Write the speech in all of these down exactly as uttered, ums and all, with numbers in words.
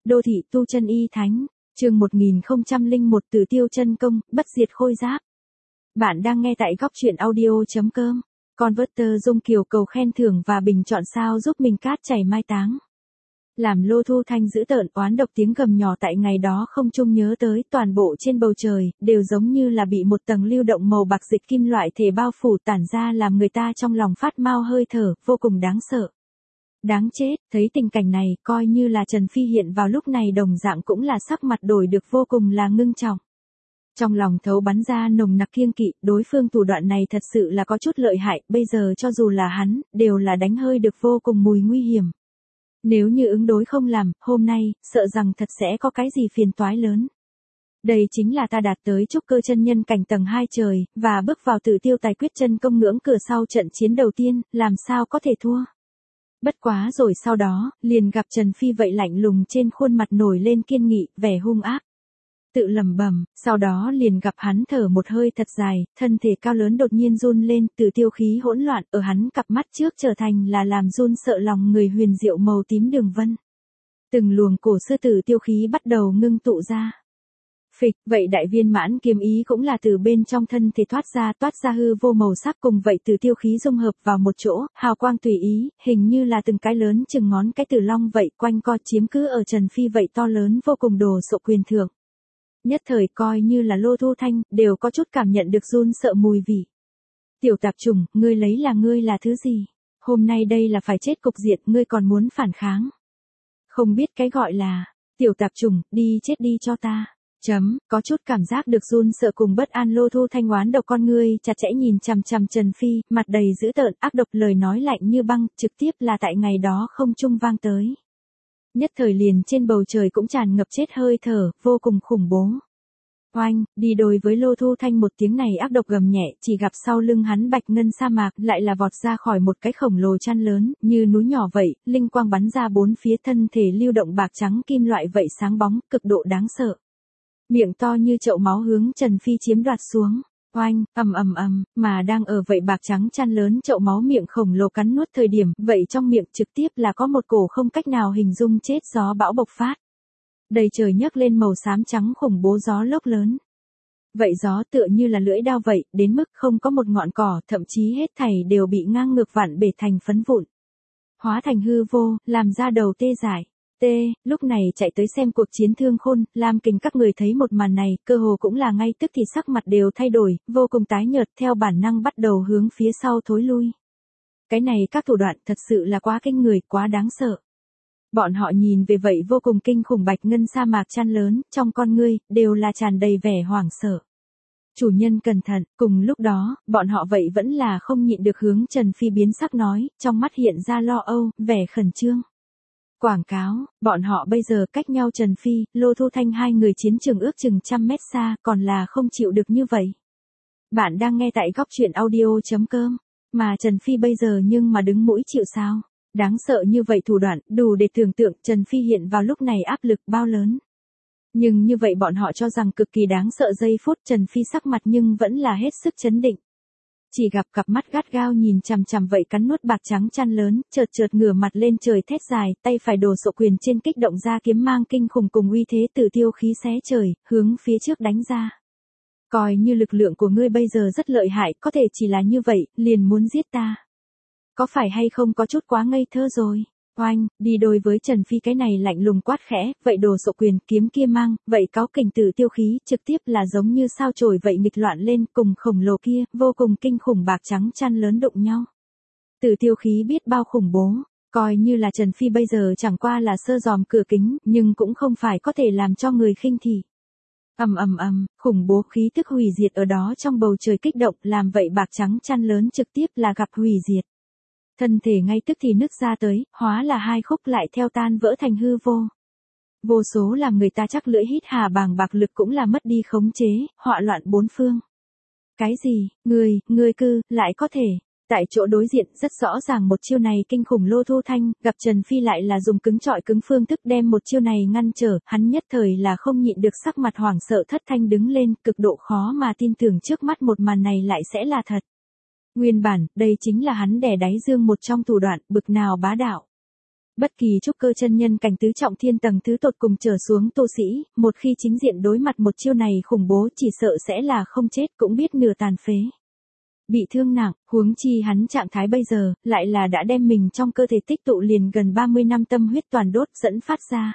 Đô thị tu chân y thánh, chương một nghìn không trăm lẻ một Tử Tiêu chân công, bất diệt khôi giáp. Bạn đang nghe tại góc truyện audio.com. Converter Dung Kiều cầu khen thưởng và bình chọn sao giúp mình cát chảy mai táng. Làm Lô Thu Thanh dữ tợn oán độc tiếng gầm nhỏ tại ngày đó không chung nhớ tới toàn bộ trên bầu trời, đều giống như là bị một tầng lưu động màu bạc dịch kim loại thể bao phủ tản ra làm người ta trong lòng phát mau hơi thở, vô cùng đáng sợ. Đáng chết, thấy tình cảnh này, coi như là Trần Phi hiện vào lúc này đồng dạng cũng là sắc mặt đổi được vô cùng là ngưng trọng. Trong lòng thấu bắn ra nồng nặc kiêng kỵ, đối phương thủ đoạn này thật sự là có chút lợi hại, bây giờ cho dù là hắn, đều là đánh hơi được vô cùng mùi nguy hiểm. Nếu như ứng đối không làm, hôm nay, sợ rằng thật sẽ có cái gì phiền toái lớn. Đây chính là ta đạt tới trúc cơ chân nhân cảnh tầng hai trời, và bước vào Tử Tiêu tài quyết chân công ngưỡng cửa sau trận chiến đầu tiên, làm sao có thể thua. Bất quá rồi sau đó, liền gặp Trần Phi vậy lạnh lùng trên khuôn mặt nổi lên kiên nghị, vẻ hung ác. Tự lẩm bẩm, sau đó liền gặp hắn thở một hơi thật dài, thân thể cao lớn đột nhiên run lên, Tử Tiêu khí hỗn loạn ở hắn cặp mắt trước trở thành là làm run sợ lòng người huyền diệu màu tím đường vân. Từng luồng cổ sư tử tiêu khí bắt đầu ngưng tụ ra. Phịch, vậy đại viên mãn kiếm ý cũng là từ bên trong thân thể thoát ra, toát ra hư vô màu sắc cùng vậy Tử Tiêu khí dung hợp vào một chỗ, hào quang tùy ý, hình như là từng cái lớn chừng ngón cái tử long vậy, quanh co chiếm cứ ở Trần Phi vậy to lớn vô cùng đồ sộ quyền thượng. Nhất thời coi như là Lô Thu Thanh, đều có chút cảm nhận được run sợ mùi vị. Tiểu tạp trùng, ngươi lấy là ngươi là thứ gì? Hôm nay đây là phải chết cục diện, ngươi còn muốn phản kháng. Không biết cái gọi là, tiểu tạp trùng, đi chết đi cho ta. Chấm, có chút cảm giác được run sợ cùng bất an. Lô Thu Thanh oán độc con ngươi chặt chẽ nhìn chằm chằm Trần Phi, mặt đầy dữ tợn, ác độc, lời nói lạnh như băng, trực tiếp là tại ngày đó không trung vang tới. Nhất thời liền trên bầu trời cũng tràn ngập chết hơi thở, vô cùng khủng bố. Oanh, đi đôi với Lô Thu Thanh một tiếng này ác độc gầm nhẹ, chỉ gặp sau lưng hắn bạch ngân sa mạc lại là vọt ra khỏi một cái khổng lồ chăn lớn, như núi nhỏ vậy, linh quang bắn ra bốn phía, thân thể lưu động bạc trắng kim loại vậy sáng bóng, cực độ đáng sợ. Miệng to như chậu máu hướng Trần Phi chiếm đoạt xuống. Oanh, ầm ầm ầm, mà đang ở vậy bạc trắng chăn lớn chậu máu miệng khổng lồ cắn nuốt thời điểm, vậy trong miệng trực tiếp là có một cổ không cách nào hình dung chết gió bão bộc phát. Đầy trời nhấc lên màu xám trắng khủng bố gió lốc lớn. Vậy gió tựa như là lưỡi dao vậy, đến mức không có một ngọn cỏ, thậm chí hết thảy đều bị ngang ngược vặn bể thành phấn vụn. Hóa thành hư vô, làm ra đầu tê dại. Tê, lúc này chạy tới xem cuộc chiến Thương Khôn, Lam Kình các người thấy một màn này, cơ hồ cũng là ngay tức thì sắc mặt đều thay đổi, vô cùng tái nhợt, theo bản năng bắt đầu hướng phía sau thối lui. Cái này các thủ đoạn thật sự là quá kinh người, quá đáng sợ. Bọn họ nhìn về vậy vô cùng kinh khủng bạch ngân sa mạc chăn lớn, trong con ngươi, đều là tràn đầy vẻ hoảng sợ. Chủ nhân cẩn thận, cùng lúc đó, bọn họ vậy vẫn là không nhịn được hướng Trần Phi biến sắc nói, trong mắt hiện ra lo âu, vẻ khẩn trương. Quảng cáo, bọn họ bây giờ cách nhau Trần Phi, Lô Thu Thanh hai người chiến trường ước chừng trăm mét xa, còn là không chịu được như vậy. Bạn đang nghe tại góc truyện audio.com, mà Trần Phi bây giờ nhưng mà đứng mũi chịu sao. Đáng sợ như vậy thủ đoạn, đủ để tưởng tượng Trần Phi hiện vào lúc này áp lực bao lớn. Nhưng như vậy bọn họ cho rằng cực kỳ đáng sợ giây phút Trần Phi sắc mặt nhưng vẫn là hết sức chấn định. Chỉ gặp cặp mắt gắt gao nhìn chằm chằm vậy cắn nuốt bạc trắng chăn lớn, chợt chợt ngửa mặt lên trời thét dài, tay phải đồ sộ quyền trên kích động ra kiếm mang kinh khủng cùng uy thế Tử Tiêu khí xé trời, hướng phía trước đánh ra. Coi như lực lượng của ngươi bây giờ rất lợi hại, có thể chỉ là như vậy, liền muốn giết ta. Có phải hay không có chút quá ngây thơ rồi? Oanh, đi đôi với Trần Phi cái này lạnh lùng quát khẽ, vậy đồ sộ quyền kiếm kia mang, vậy cáo kình Tử Tiêu khí, trực tiếp là giống như sao chổi vậy nghịch loạn lên, cùng khổng lồ kia, vô cùng kinh khủng bạc trắng chăn lớn đụng nhau. Tử Tiêu khí biết bao khủng bố, coi như là Trần Phi bây giờ chẳng qua là sơ dòm cửa kính, nhưng cũng không phải có thể làm cho người khinh thị. Ầm ầm ầm, khủng bố khí tức hủy diệt ở đó trong bầu trời kích động, làm vậy bạc trắng chăn lớn trực tiếp là gặp hủy diệt. Thân thể ngay tức thì nứt ra tới, hóa là hai khúc lại theo tan vỡ thành hư vô. Vô số làm người ta chắc lưỡi hít hà bàng bạc lực cũng là mất đi khống chế, họa loạn bốn phương. Cái gì, người, người cư, lại có thể. Tại chỗ đối diện rất rõ ràng một chiêu này kinh khủng Lô Thu Thanh, gặp Trần Phi lại là dùng cứng trọi cứng phương thức đem một chiêu này ngăn trở, hắn nhất thời là không nhịn được sắc mặt hoảng sợ thất thanh đứng lên, cực độ khó mà tin tưởng trước mắt một màn này lại sẽ là thật. Nguyên bản, đây chính là hắn đè đáy dương một trong thủ đoạn, bực nào bá đạo. Bất kỳ trúc cơ chân nhân cảnh tứ trọng thiên tầng thứ tột cùng trở xuống tu sĩ, một khi chính diện đối mặt một chiêu này khủng bố chỉ sợ sẽ là không chết cũng biết nửa tàn phế. Bị thương nặng, huống chi hắn trạng thái bây giờ, lại là đã đem mình trong cơ thể tích tụ liền gần ba mươi năm tâm huyết toàn đốt dẫn phát ra.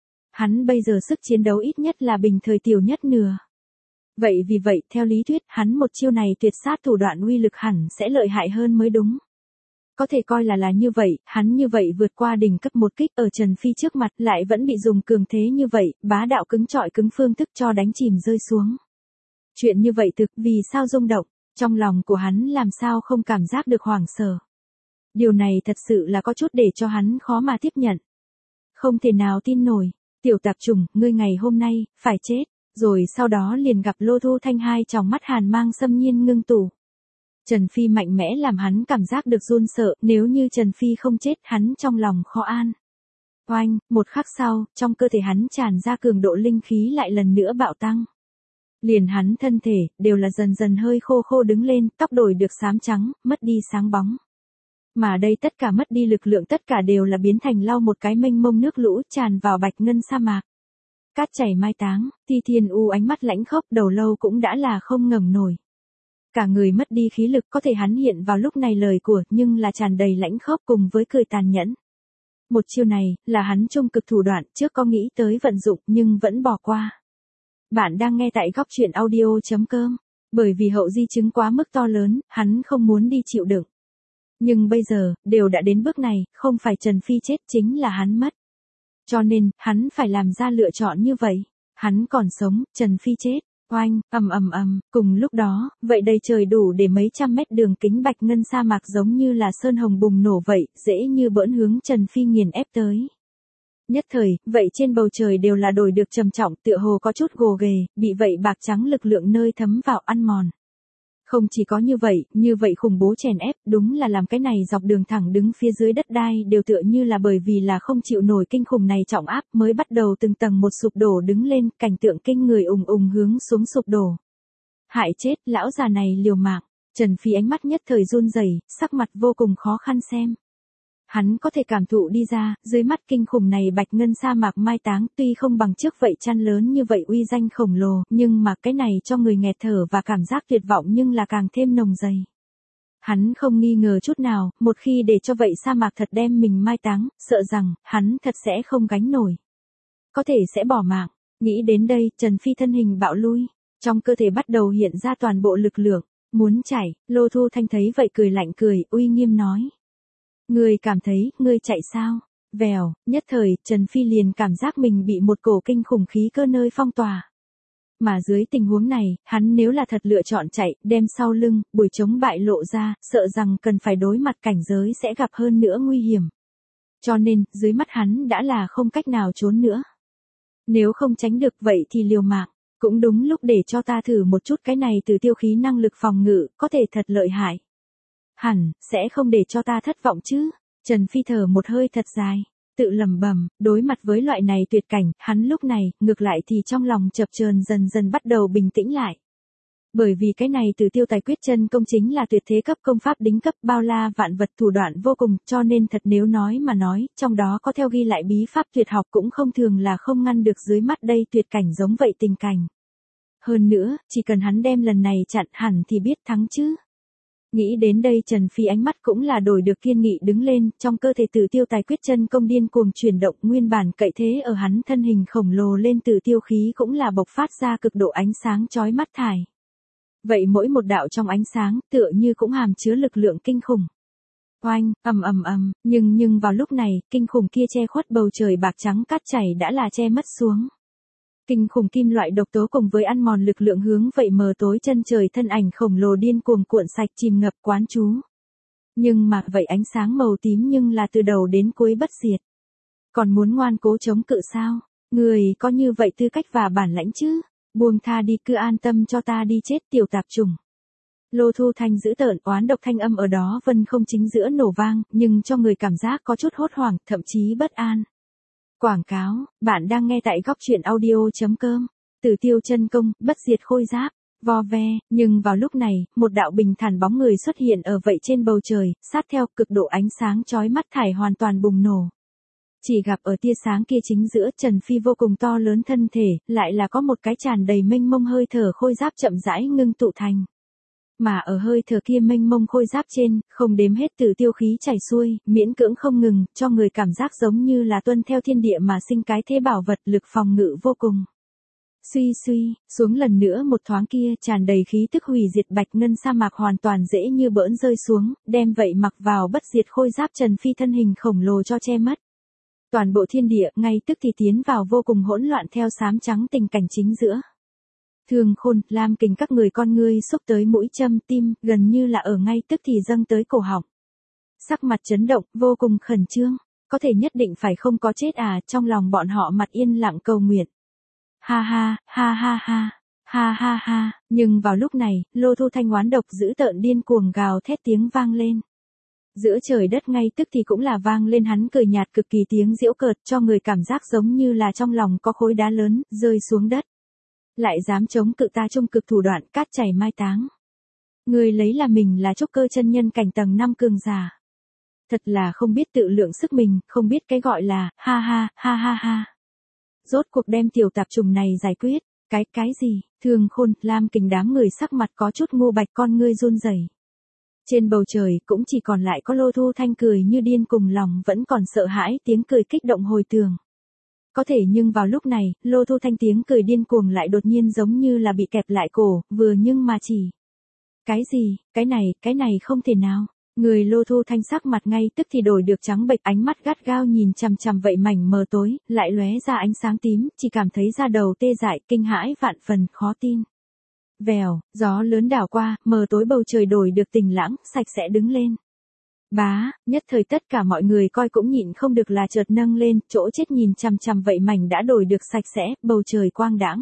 Hắn bây giờ sức chiến đấu ít nhất là bình thời tiểu nhất nửa. Vậy vì vậy, theo lý thuyết, hắn một chiêu này tuyệt sát thủ đoạn uy lực hẳn sẽ lợi hại hơn mới đúng. Có thể coi là là như vậy, hắn như vậy vượt qua đỉnh cấp một kích ở Trần Phi trước mặt lại vẫn bị dùng cường thế như vậy, bá đạo cứng trọi cứng phương thức cho đánh chìm rơi xuống. Chuyện như vậy thực vì sao rung động, trong lòng của hắn làm sao không cảm giác được hoảng sợ. Điều này thật sự là có chút để cho hắn khó mà tiếp nhận. Không thể nào tin nổi, tiểu tạp trùng, ngươi ngày hôm nay, phải chết, rồi sau đó liền gặp Lô Thu Thanh hai tròng mắt hàn mang xâm nhiên ngưng tụ. Trần Phi mạnh mẽ làm hắn cảm giác được run sợ, nếu như Trần Phi không chết hắn trong lòng khó an. Oanh, một khắc sau, trong cơ thể hắn tràn ra cường độ linh khí lại lần nữa bạo tăng. Liền hắn thân thể, đều là dần dần hơi khô khô đứng lên, tóc đổi được xám trắng, mất đi sáng bóng. Mà đây tất cả mất đi lực lượng tất cả đều là biến thành lau một cái mênh mông nước lũ tràn vào bạch ngân sa mạc. Cát chảy mai táng, Ti Thiên U ánh mắt lãnh khốc đầu lâu cũng đã là không ngẩng nổi. Cả người mất đi khí lực có thể hắn hiện vào lúc này lời của nhưng là tràn đầy lãnh khốc cùng với cười tàn nhẫn. Một chiêu này là hắn trung cực thủ đoạn trước có nghĩ tới vận dụng nhưng vẫn bỏ qua. Bạn đang nghe tại góc truyện audio.com. Bởi vì hậu di chứng quá mức to lớn, hắn không muốn đi chịu đựng. Nhưng bây giờ, đều đã đến bước này, không phải Trần Phi chết chính là hắn mất. Cho nên, hắn phải làm ra lựa chọn như vậy. Hắn còn sống, Trần Phi chết. Oanh, ầm ầm ầm, cùng lúc đó, vậy đầy trời đủ để mấy trăm mét đường kính bạch ngân sa mạc giống như là sơn hồng bùng nổ vậy, dễ như bỡn hướng Trần Phi nghiền ép tới. Nhất thời, vậy trên bầu trời đều là đổi được trầm trọng, tựa hồ có chút gồ ghề, bị vậy bạc trắng lực lượng nơi thấm vào ăn mòn. Không chỉ có như vậy, như vậy khủng bố chèn ép, đúng là làm cái này dọc đường thẳng đứng phía dưới đất đai đều tựa như là bởi vì là không chịu nổi kinh khủng này trọng áp mới bắt đầu từng tầng một sụp đổ đứng lên, cảnh tượng kinh người ùng ùng hướng xuống sụp đổ. Hại chết, lão già này liều mạng, Trần Phi ánh mắt nhất thời run rẩy, sắc mặt vô cùng khó khăn xem. Hắn có thể cảm thụ đi ra, dưới mắt kinh khủng này bạch ngân sa mạc mai táng tuy không bằng trước vậy chăn lớn như vậy uy danh khổng lồ, nhưng mà cái này cho người nghẹt thở và cảm giác tuyệt vọng nhưng là càng thêm nồng dày. Hắn không nghi ngờ chút nào, một khi để cho vậy sa mạc thật đem mình mai táng, sợ rằng, hắn thật sẽ không gánh nổi. Có thể sẽ bỏ mạng, nghĩ đến đây, Trần Phi thân hình bạo lui, trong cơ thể bắt đầu hiện ra toàn bộ lực lượng, muốn chạy, Lô Thu Thanh thấy vậy cười lạnh cười, uy nghiêm nói. Ngươi cảm thấy, ngươi chạy sao? Vèo, nhất thời, Trần Phi liền cảm giác mình bị một cổ kinh khủng khí cơ nơi phong tỏa. Mà dưới tình huống này, hắn nếu là thật lựa chọn chạy, đem sau lưng, bùi chống bại lộ ra, sợ rằng cần phải đối mặt cảnh giới sẽ gặp hơn nữa nguy hiểm. Cho nên, dưới mắt hắn đã là không cách nào trốn nữa. Nếu không tránh được vậy thì liều mạng, cũng đúng lúc để cho ta thử một chút cái này từ tiêu khí năng lực phòng ngự, có thể thật lợi hại. Hẳn, sẽ không để cho ta thất vọng chứ. Trần Phi thở một hơi thật dài, tự lẩm bẩm, đối mặt với loại này tuyệt cảnh, hắn lúc này, ngược lại thì trong lòng chập chờn dần dần bắt đầu bình tĩnh lại. Bởi vì cái này từ tiêu tài quyết chân công chính là tuyệt thế cấp công pháp đính cấp bao la vạn vật thủ đoạn vô cùng, cho nên thật nếu nói mà nói, trong đó có theo ghi lại bí pháp tuyệt học cũng không thường là không ngăn được dưới mắt đây tuyệt cảnh giống vậy tình cảnh. Hơn nữa, chỉ cần hắn đem lần này chặn hẳn thì biết thắng chứ. Nghĩ đến đây Trần Phi ánh mắt cũng là đổi được kiên nghị đứng lên, trong cơ thể tử tiêu tài quyết chân công điên cuồng chuyển động nguyên bản cậy thế ở hắn thân hình khổng lồ lên tử tiêu khí cũng là bộc phát ra cực độ ánh sáng chói mắt thải. Vậy mỗi một đạo trong ánh sáng tựa như cũng hàm chứa lực lượng kinh khủng. Oanh, ầm ầm ầm, nhưng nhưng vào lúc này, kinh khủng kia che khuất bầu trời bạc trắng cát chảy đã là che mất xuống. Kinh khủng kim loại độc tố cùng với ăn mòn lực lượng hướng vậy mờ tối chân trời thân ảnh khổng lồ điên cuồng cuộn sạch chìm ngập quán chú. Nhưng mà vậy ánh sáng màu tím nhưng là từ đầu đến cuối bất diệt. Còn muốn ngoan cố chống cự sao? Người có như vậy tư cách và bản lãnh chứ? Buông tha đi cứ an tâm cho ta đi chết tiểu tạp trùng. Lô Thu Thanh giữ tợn oán độc thanh âm ở đó vân không chính giữa nổ vang, nhưng cho người cảm giác có chút hốt hoảng, thậm chí bất an. Quảng cáo, bạn đang nghe tại góc truyện audio.com. Tử tiêu chân công, bất diệt khôi giáp, vo ve, nhưng vào lúc này, một đạo bình thản bóng người xuất hiện ở vậy trên bầu trời, sát theo cực độ ánh sáng chói mắt thải hoàn toàn bùng nổ. Chỉ gặp ở tia sáng kia chính giữa Trần Phi vô cùng to lớn thân thể, lại là có một cái tràn đầy mênh mông hơi thở khôi giáp chậm rãi ngưng tụ thành. Mà ở hơi thở kia mênh mông khôi giáp trên, không đếm hết tự tiêu khí chảy xuôi, miễn cưỡng không ngừng, cho người cảm giác giống như là tuân theo thiên địa mà sinh cái thế bảo vật lực phòng ngự vô cùng. Suy suy, xuống lần nữa một thoáng kia tràn đầy khí tức hủy diệt bạch ngân sa mạc hoàn toàn dễ như bỡn rơi xuống, đem vậy mặc vào bất diệt khôi giáp Trần Phi thân hình khổng lồ cho che mất. Toàn bộ thiên địa ngay tức thì tiến vào vô cùng hỗn loạn theo xám trắng tình cảnh chính giữa. Thường Khôn, Lam Kình các người con ngươi xúc tới mũi châm tim, gần như là ở ngay tức thì dâng tới cổ họng. Sắc mặt chấn động, vô cùng khẩn trương, có thể nhất định phải không có chết à, trong lòng bọn họ mặt yên lặng cầu nguyện. Ha ha, ha ha ha, ha ha ha, nhưng vào lúc này, Lô Thu Thanh oán độc dữ tợn điên cuồng gào thét tiếng vang lên. Giữa trời đất ngay tức thì cũng là vang lên hắn cười nhạt cực kỳ tiếng giễu cợt cho người cảm giác giống như là trong lòng có khối đá lớn, rơi xuống đất. Lại dám chống cự ta trung cực thủ đoạn cát chảy mai táng. Người lấy là mình là trúc cơ chân nhân cảnh tầng năm cường giả. Thật là không biết tự lượng sức mình, không biết cái gọi là, ha ha, ha ha ha. Rốt cuộc đem tiểu tạp trùng này giải quyết, cái, cái gì, Thường Khôn, Lam Kình đám người sắc mặt có chút ngô bạch con ngươi run rẩy. Trên bầu trời cũng chỉ còn lại có Lô Thu Thanh cười như điên cùng lòng vẫn còn sợ hãi tiếng cười kích động hồi tường. Có thể nhưng vào lúc này, Lô Thu Thanh tiếng cười điên cuồng lại đột nhiên giống như là bị kẹp lại cổ, vừa nhưng mà chỉ. Cái gì, cái này, cái này không thể nào. Người Lô Thu Thanh sắc mặt ngay tức thì đổi được trắng bệch, ánh mắt gắt gao nhìn chằm chằm vậy mảnh mờ tối, lại lóe ra ánh sáng tím, chỉ cảm thấy da đầu tê dại, kinh hãi vạn phần, khó tin. Vèo, gió lớn đảo qua, mờ tối bầu trời đổi được tình lãng, sạch sẽ đứng lên. Bá, nhất thời tất cả mọi người coi cũng nhịn không được là chợt nâng lên, chỗ chết nhìn chằm chằm vậy mảnh đã đổi được sạch sẽ, bầu trời quang đãng.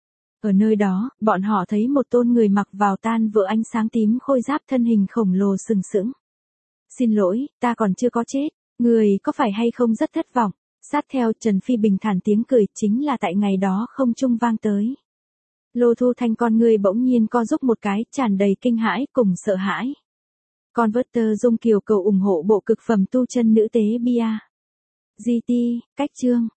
Ở nơi đó, bọn họ thấy một tôn người mặc vào tan vỡ ánh sáng tím khôi giáp thân hình khổng lồ sừng sững. Xin lỗi, ta còn chưa có chết, người có phải hay không rất thất vọng, sát theo Trần Phi bình thản tiếng cười chính là tại ngày đó không trung vang tới. Lô Thu Thanh con người bỗng nhiên co rúm một cái, tràn đầy kinh hãi cùng sợ hãi. Converter Dung Kiều cầu ủng hộ bộ cực phẩm tu chân nữ tế bia. giê tê, cách chương.